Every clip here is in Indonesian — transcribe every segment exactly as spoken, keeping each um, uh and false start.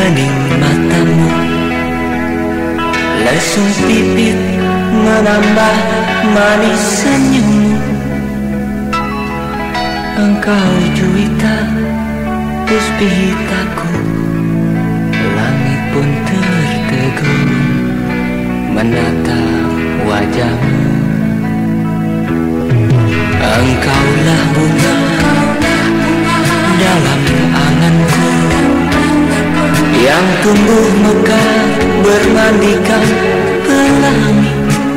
bening matamu, lesung pipit menambah manis senyummu. Engkau juwita puspitaku, langit pun tertegun menatap wajahmu. Engkaulah bunga dalam anganku, yang tumbuh mekar bermandikan pelangi.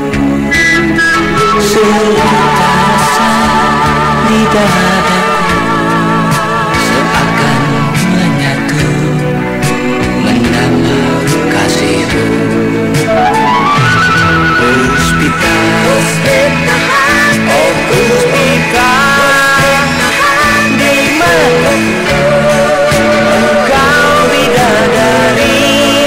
Seluruh rasa di dadaku seakan menyatu menambah kasihmu. Puspita, oh puspita, di mana engkau bidadari?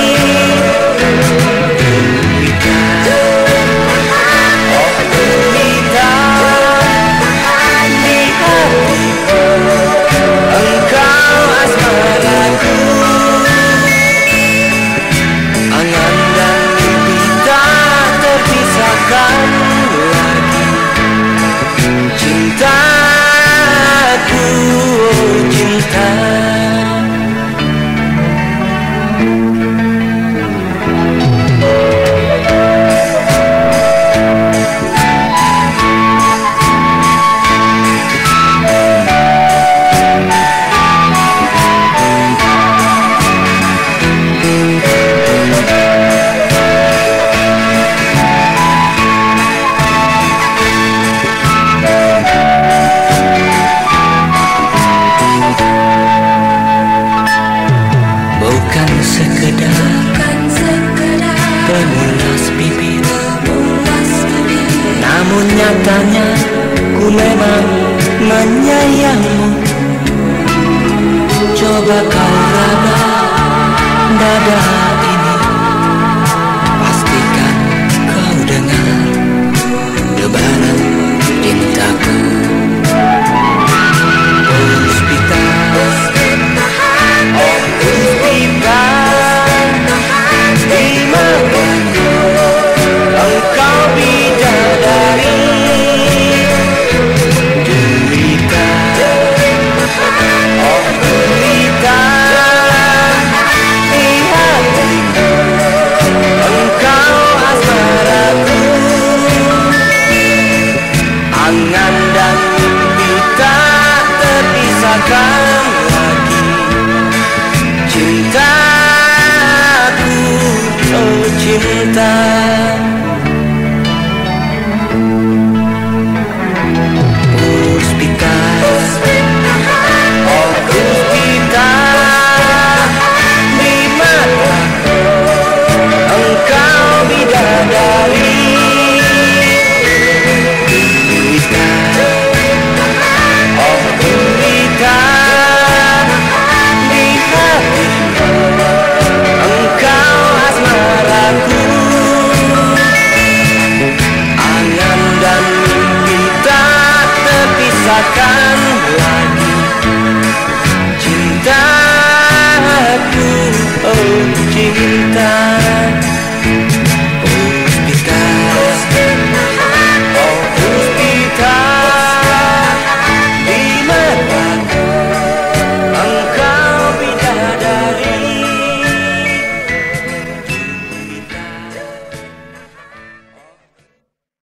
Bukan sekedar pemulas bibir, namun nyatanya ku memang menyayangmu. Coba kau raba dada